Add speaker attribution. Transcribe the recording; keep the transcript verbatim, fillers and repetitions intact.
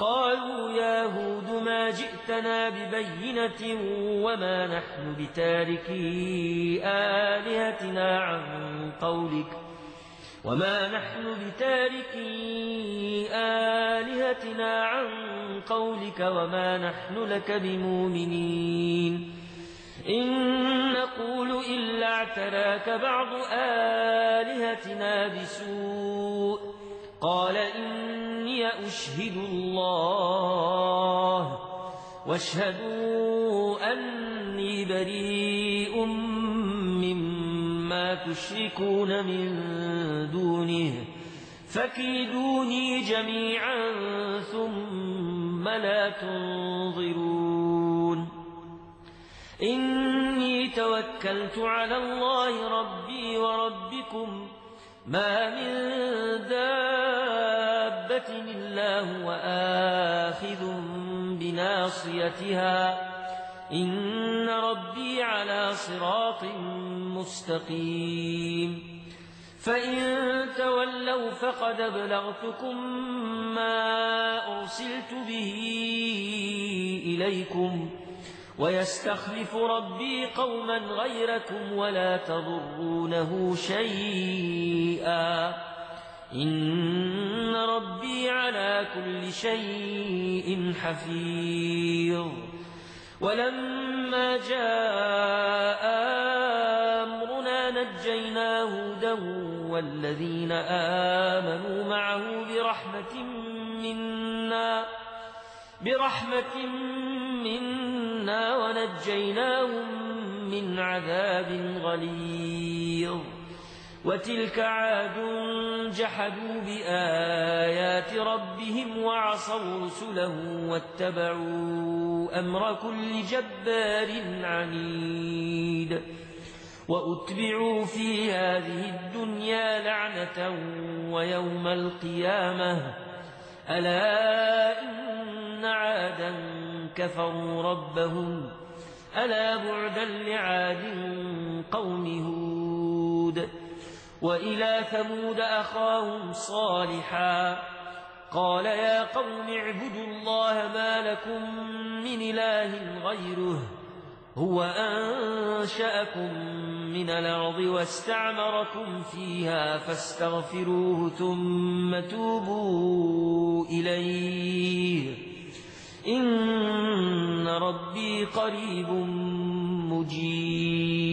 Speaker 1: قالوا يا هود ما جئتنا ببينة وما نحن بتاركي آلهتنا عن قولك وما نحن بتاركي آلهتنا عن قولك وما نحن لك بمؤمنين إن نقول إلا اعتراك بعض آلهتنا بسوء قال إني أشهد الله واشهدوا أني بريء مما تشركون من دونه فكيدوني جميعا ثم لا تنظرون إني توكلت على الله ربي وربكم ما من دابة إلا هو آخذ بناصيتها إن ربي على صراط مستقيم فإن تولوا فقد أبلغتكم ما أرسلت به إليكم ويستخلف ربي قوما غيركم ولا تضرونه شيئا إن ربي على كل شيء حفيظ ولما جاء أمرنا نجينا هودا والذين آمنوا معه برحمة منا برحمة منا ونجيناهم من عذاب غليظ وتلك عاد جحدوا بآيات ربهم وعصوا رسله واتبعوا أمر كل جبار عنيد وأتبعوا في هذه الدنيا لعنة ويوم القيامة ألا إن عادا كفروا ربهم ألا بعدا لعاد قوم هود وإلى ثمود أخاهم صالحا قال يا قوم اعبدوا الله ما لكم من إله غيره هو أنشأكم من الأرض واستعمركم فيها فاستغفروه ثم توبوا إليه إن ربي قريب مجيب